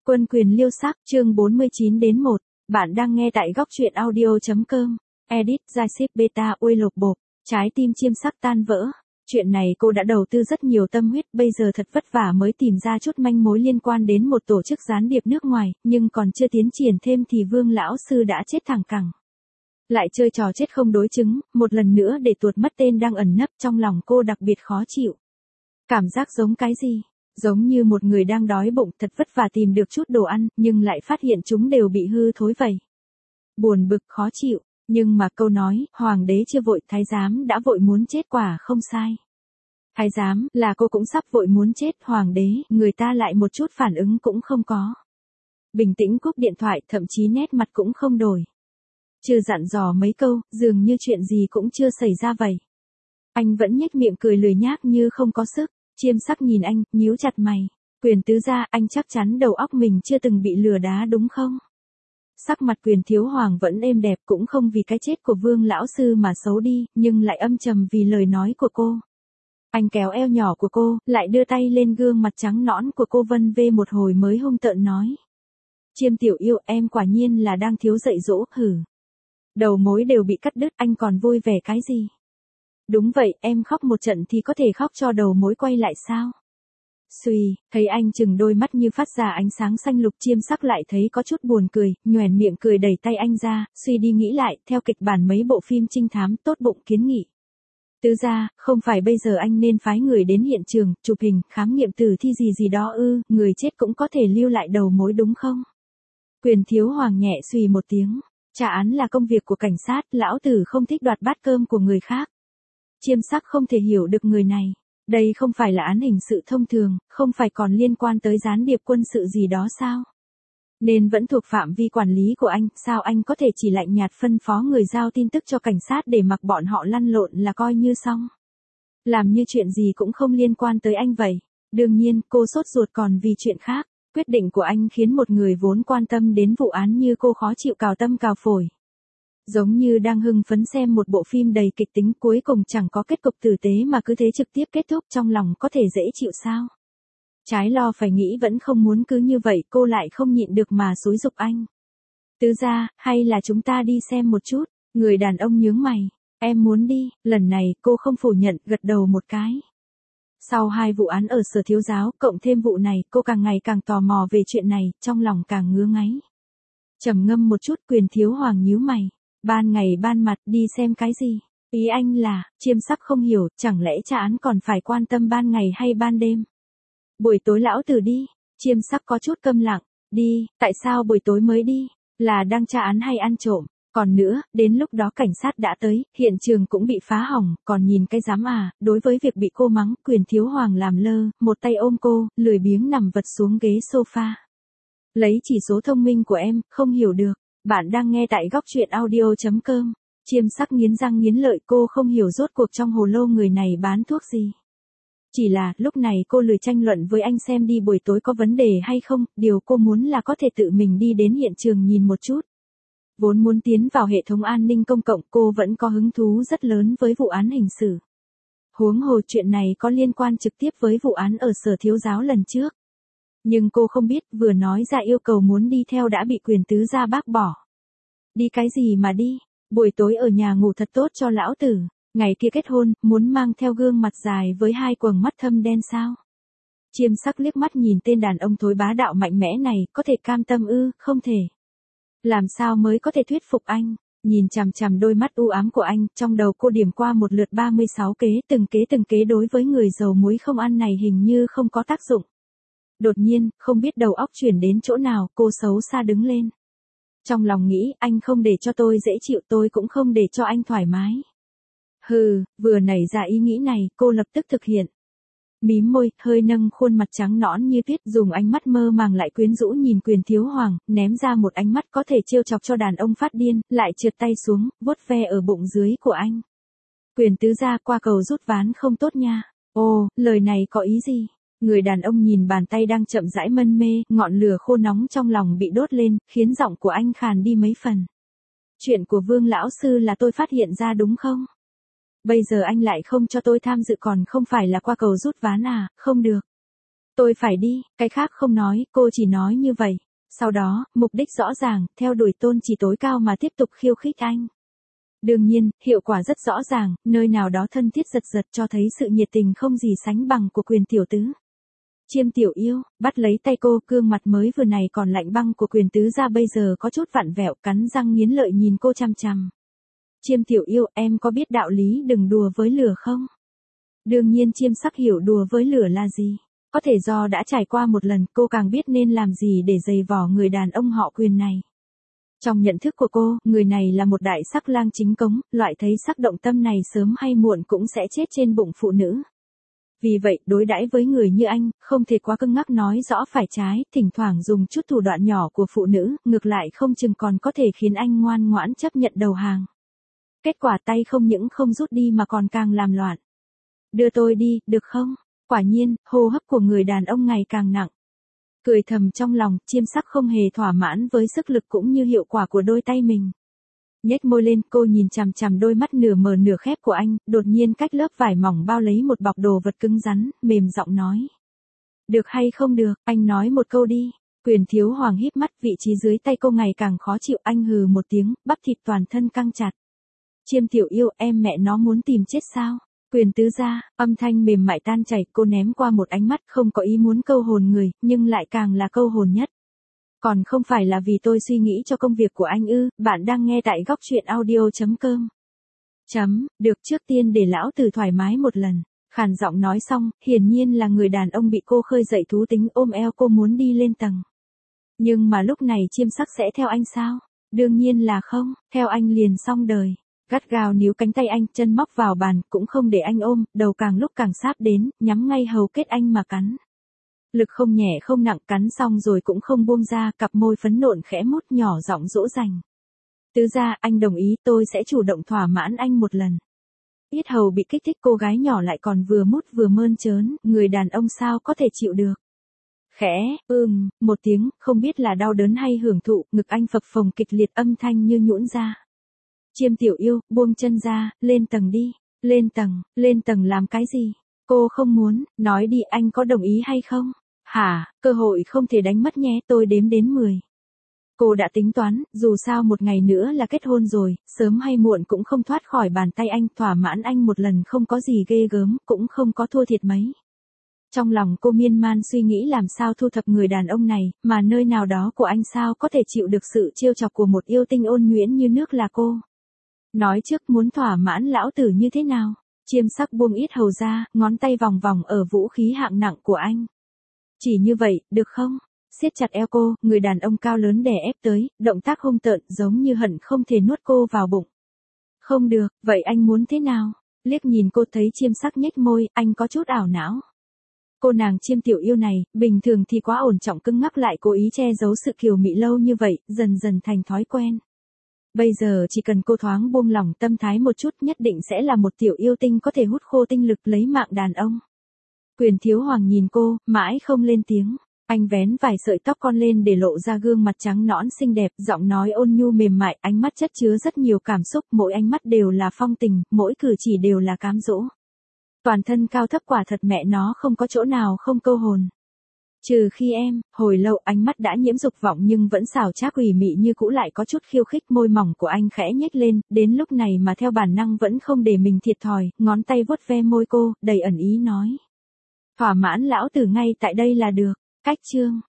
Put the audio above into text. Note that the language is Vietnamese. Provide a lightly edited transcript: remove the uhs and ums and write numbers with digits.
Quân quyền liêu sắc, chương 49-1, bạn đang nghe tại góc truyện audio.com, edit, giải ship beta, uy lục bộp, trái tim chiêm sắc tan vỡ. Chuyện này cô đã đầu tư rất nhiều tâm huyết, bây giờ thật vất vả mới tìm ra chút manh mối liên quan đến một tổ chức gián điệp nước ngoài, nhưng còn chưa tiến triển thêm thì Vương lão sư đã chết thẳng cẳng. Lại chơi trò chết không đối chứng, một lần nữa để tuột mất tên đang ẩn nấp, trong lòng cô đặc biệt khó chịu. Cảm giác giống cái gì? Giống như một người đang đói bụng, thật vất vả tìm được chút đồ ăn, nhưng lại phát hiện chúng đều bị hư thối vậy. Buồn bực khó chịu, nhưng mà câu nói, hoàng đế chưa vội, thái giám đã vội muốn chết quả không sai. Thái giám, là cô cũng sắp vội muốn chết, hoàng đế, người ta lại một chút phản ứng cũng không có. Bình tĩnh cúp điện thoại, thậm chí nét mặt cũng không đổi. Chưa dặn dò mấy câu, dường như chuyện gì cũng chưa xảy ra vậy. Anh vẫn nhếch miệng cười lười nhác như không có sức. Chiêm sắc nhìn anh, nhíu chặt mày. Quyền tứ gia, anh chắc chắn đầu óc mình chưa từng bị lừa đá đúng không? Sắc mặt Quyền thiếu hoàng vẫn êm đẹp, cũng không vì cái chết của Vương lão sư mà xấu đi, nhưng lại âm trầm vì lời nói của cô. Anh kéo eo nhỏ của cô, lại đưa tay lên gương mặt trắng nõn của cô vân vê một hồi mới hung tợn nói. Chiêm tiểu yêu, em quả nhiên là đang thiếu dạy dỗ, hử. Đầu mối đều bị cắt đứt, anh còn vui vẻ cái gì? Đúng vậy, em khóc một trận thì có thể khóc cho đầu mối quay lại sao? Xuy, thấy anh chừng đôi mắt như phát ra ánh sáng xanh lục, chiêm sắc lại thấy có chút buồn cười, nhoẻn miệng cười đẩy tay anh ra, suy đi nghĩ lại, theo kịch bản mấy bộ phim trinh thám, tốt bụng kiến nghị. Tứ gia, không phải bây giờ anh nên phái người đến hiện trường, chụp hình, khám nghiệm tử thi gì đó ư, người chết cũng có thể lưu lại đầu mối đúng không? Quyền thiếu hoàng nhẹ suy một tiếng, trả án là công việc của cảnh sát, lão tử không thích đoạt bát cơm của người khác. Chiêm sắc không thể hiểu được người này. Đây không phải là án hình sự thông thường, không phải còn liên quan tới gián điệp quân sự gì đó sao? Nên vẫn thuộc phạm vi quản lý của anh, sao anh có thể chỉ lạnh nhạt phân phó người giao tin tức cho cảnh sát để mặc bọn họ lăn lộn là coi như xong? Làm như chuyện gì cũng không liên quan tới anh vậy. Đương nhiên, cô sốt ruột còn vì chuyện khác. Quyết định của anh khiến một người vốn quan tâm đến vụ án như cô khó chịu cào tâm cào phổi. Giống như đang hưng phấn xem một bộ phim đầy kịch tính, cuối cùng chẳng có kết cục tử tế mà cứ thế trực tiếp kết thúc, trong lòng có thể dễ chịu sao? Trái lo phải nghĩ vẫn không muốn cứ như vậy, cô lại không nhịn được mà xúi giục anh. Tứ gia, hay là chúng ta đi xem một chút? Người đàn ông nhướng mày. Em muốn đi, lần này cô không phủ nhận, gật đầu một cái. Sau 2 vụ án ở Sở Thiếu Giáo, cộng thêm vụ này, cô càng ngày càng tò mò về chuyện này, trong lòng càng ngứa ngáy. Trầm ngâm một chút, Quyền thiếu hoàng nhíu mày. Ban ngày ban mặt đi xem cái gì? Ý anh là, chiêm sắc không hiểu, chẳng lẽ tra án còn phải quan tâm ban ngày hay ban đêm? Buổi tối lão tử đi, chiêm sắc có chút câm lặng, đi, tại sao buổi tối mới đi? Là đang tra án hay ăn trộm? Còn nữa, đến lúc đó cảnh sát đã tới, hiện trường cũng bị phá hỏng, còn nhìn cái dám à? Đối với việc bị cô mắng, Quyền thiếu hoàng làm lơ, một tay ôm cô, lười biếng nằm vật xuống ghế sofa. Lấy chỉ số thông minh của em, không hiểu được. Bạn đang nghe tại góc truyện audio.com. Chiêm sắc nghiến răng nghiến lợi, cô không hiểu rốt cuộc trong hồ lô người này bán thuốc gì. Chỉ là, lúc này cô lười tranh luận với anh xem đi buổi tối có vấn đề hay không, điều cô muốn là có thể tự mình đi đến hiện trường nhìn một chút. Vốn muốn tiến vào hệ thống an ninh công cộng, cô vẫn có hứng thú rất lớn với vụ án hình sự. Huống hồ chuyện này có liên quan trực tiếp với vụ án ở Sở Thiếu Giáo lần trước. Nhưng cô không biết, vừa nói ra yêu cầu muốn đi theo đã bị Quyền tứ gia bác bỏ. Đi cái gì mà đi, buổi tối ở nhà ngủ thật tốt cho lão tử, ngày kia kết hôn, muốn mang theo gương mặt dài với 2 quầng mắt thâm đen sao? Chiêm sắc liếc mắt nhìn tên đàn ông thối bá đạo mạnh mẽ này, có thể cam tâm ư, không thể. Làm sao mới có thể thuyết phục anh? Nhìn chằm chằm đôi mắt u ám của anh, trong đầu cô điểm qua một lượt 36 kế, từng kế đối với người dầu muối không ăn này hình như không có tác dụng. Đột nhiên, không biết đầu óc chuyển đến chỗ nào, cô xấu xa đứng lên. Trong lòng nghĩ, anh không để cho tôi dễ chịu, tôi cũng không để cho anh thoải mái. Hừ, vừa nảy ra ý nghĩ này, cô lập tức thực hiện. Mím môi, hơi nâng khuôn mặt trắng nõn như tuyết, dùng ánh mắt mơ màng lại quyến rũ nhìn Quyền thiếu hoàng, ném ra một ánh mắt có thể trêu chọc cho đàn ông phát điên, lại trượt tay xuống, vuốt ve ở bụng dưới của anh. Quyền tứ gia, qua cầu rút ván không tốt nha. Ồ, lời này có ý gì? Người đàn ông nhìn bàn tay đang chậm rãi mân mê, ngọn lửa khô nóng trong lòng bị đốt lên, khiến giọng của anh khàn đi mấy phần. Chuyện của Vương lão sư là tôi phát hiện ra đúng không? Bây giờ anh lại không cho tôi tham dự, còn không phải là qua cầu rút ván à? Không được. Tôi phải đi, cái khác không nói, cô chỉ nói như vậy. Sau đó, mục đích rõ ràng, theo đuổi tôn chỉ tối cao mà tiếp tục khiêu khích anh. Đương nhiên, hiệu quả rất rõ ràng, nơi nào đó thân thiết giật giật cho thấy sự nhiệt tình không gì sánh bằng của Quyền tiểu tứ. Chiêm tiểu yêu, bắt lấy tay cô, gương mặt mới vừa này còn lạnh băng của Quyền tứ ra bây giờ có chút vặn vẹo, cắn răng nghiến lợi nhìn cô chằm chằm. Chiêm tiểu yêu, em có biết đạo lý đừng đùa với lửa không? Đương nhiên Chiêm Sắc hiểu đùa với lửa là gì. Có thể do đã trải qua một lần, cô càng biết nên làm gì để giày vò người đàn ông họ Quyền này. Trong nhận thức của cô, người này là một đại sắc lang chính cống, loại thấy sắc động tâm này sớm hay muộn cũng sẽ chết trên bụng phụ nữ. Vì vậy, đối đãi với người như anh, không thể quá cứng ngắc nói rõ phải trái, thỉnh thoảng dùng chút thủ đoạn nhỏ của phụ nữ, ngược lại không chừng còn có thể khiến anh ngoan ngoãn chấp nhận đầu hàng. Kết quả tay không những không rút đi mà còn càng làm loạn. Đưa tôi đi, được không? Quả nhiên, hô hấp của người đàn ông ngày càng nặng. Cười thầm trong lòng, Chiêm Sắc không hề thỏa mãn với sức lực cũng như hiệu quả của đôi tay mình. Nhếch môi lên, cô nhìn chằm chằm đôi mắt nửa mở nửa khép của anh, đột nhiên cách lớp vải mỏng bao lấy một bọc đồ vật cứng rắn, mềm giọng nói. Được hay không được, anh nói một câu đi. Quyền Thiếu Hoàng híp mắt, vị trí dưới tay cô ngày càng khó chịu, anh hừ một tiếng, bắp thịt toàn thân căng chặt. Chiêm tiểu yêu, em mẹ nó muốn tìm chết sao? Quyền tứ ra, âm thanh mềm mại tan chảy, cô ném qua một ánh mắt không có ý muốn câu hồn người, nhưng lại càng là câu hồn nhất. Còn không phải là vì tôi suy nghĩ cho công việc của anh ư, bạn đang nghe tại góc truyện audio.com. Được, trước tiên để lão tử thoải mái một lần. Khàn giọng nói xong, hiển nhiên là người đàn ông bị cô khơi dậy thú tính ôm eo cô muốn đi lên tầng. Nhưng mà lúc này Chiêm Sắc sẽ theo anh sao? Đương nhiên là không, theo anh liền xong đời. Gắt gao níu cánh tay anh, chân móc vào bàn, cũng không để anh ôm, đầu càng lúc càng sát đến, nhắm ngay hầu kết anh mà cắn. Lực không nhẹ không nặng, cắn xong rồi cũng không buông ra, cặp môi phấn nộn khẽ mút nhỏ giọng dỗ dành. Tứ ra, anh đồng ý, tôi sẽ chủ động thỏa mãn anh một lần. Yết hầu bị kích thích, cô gái nhỏ lại còn vừa mút vừa mơn trớn, người đàn ông sao có thể chịu được. Khẽ, một tiếng, không biết là đau đớn hay hưởng thụ, ngực anh phập phồng kịch liệt, âm thanh như nhũn ra. Chiêm tiểu yêu, buông chân ra, lên tầng đi. Lên tầng làm cái gì? Cô không muốn, nói đi, anh có đồng ý hay không? Hả, cơ hội không thể đánh mất nhé, tôi đếm đến 10. Cô đã tính toán, dù sao một ngày nữa là kết hôn rồi, sớm hay muộn cũng không thoát khỏi bàn tay anh, thỏa mãn anh một lần không có gì ghê gớm, cũng không có thua thiệt mấy. Trong lòng cô miên man suy nghĩ làm sao thu thập người đàn ông này, mà nơi nào đó của anh sao có thể chịu được sự trêu chọc của một yêu tinh ôn nhuyễn như nước là cô. Nói trước muốn thỏa mãn lão tử như thế nào? Chiêm Sắc buông ít hầu ra, ngón tay vòng vòng ở vũ khí hạng nặng của anh. Chỉ như vậy, được không? Siết chặt eo cô, người đàn ông cao lớn đè ép tới, động tác hung tợn giống như hận không thể nuốt cô vào bụng. Không được, vậy anh muốn thế nào? Liếc nhìn cô thấy Chiêm Sắc nhếch môi, anh có chút ảo não. Cô nàng Chiêm tiểu yêu này, bình thường thì quá ổn trọng cứng ngắc lại cố ý che giấu sự kiều mị lâu như vậy, dần dần thành thói quen. Bây giờ chỉ cần cô thoáng buông lỏng tâm thái một chút nhất định sẽ là một tiểu yêu tinh có thể hút khô tinh lực lấy mạng đàn ông. Quyền Thiếu Hoàng nhìn cô, mãi không lên tiếng. Anh vén vài sợi tóc con lên để lộ ra gương mặt trắng nõn xinh đẹp, giọng nói ôn nhu mềm mại, ánh mắt chất chứa rất nhiều cảm xúc, mỗi ánh mắt đều là phong tình, mỗi cử chỉ đều là cám dỗ. Toàn thân cao thấp quả thật mẹ nó không có chỗ nào không câu hồn. Trừ khi em, hồi lâu ánh mắt đã nhiễm dục vọng nhưng vẫn xảo trá quỷ mị như cũ lại có chút khiêu khích, môi mỏng của anh khẽ nhếch lên, đến lúc này mà theo bản năng vẫn không để mình thiệt thòi, ngón tay vuốt ve môi cô, đầy ẩn ý nói. Thỏa mãn lão tử ngay tại đây là được, cách chương.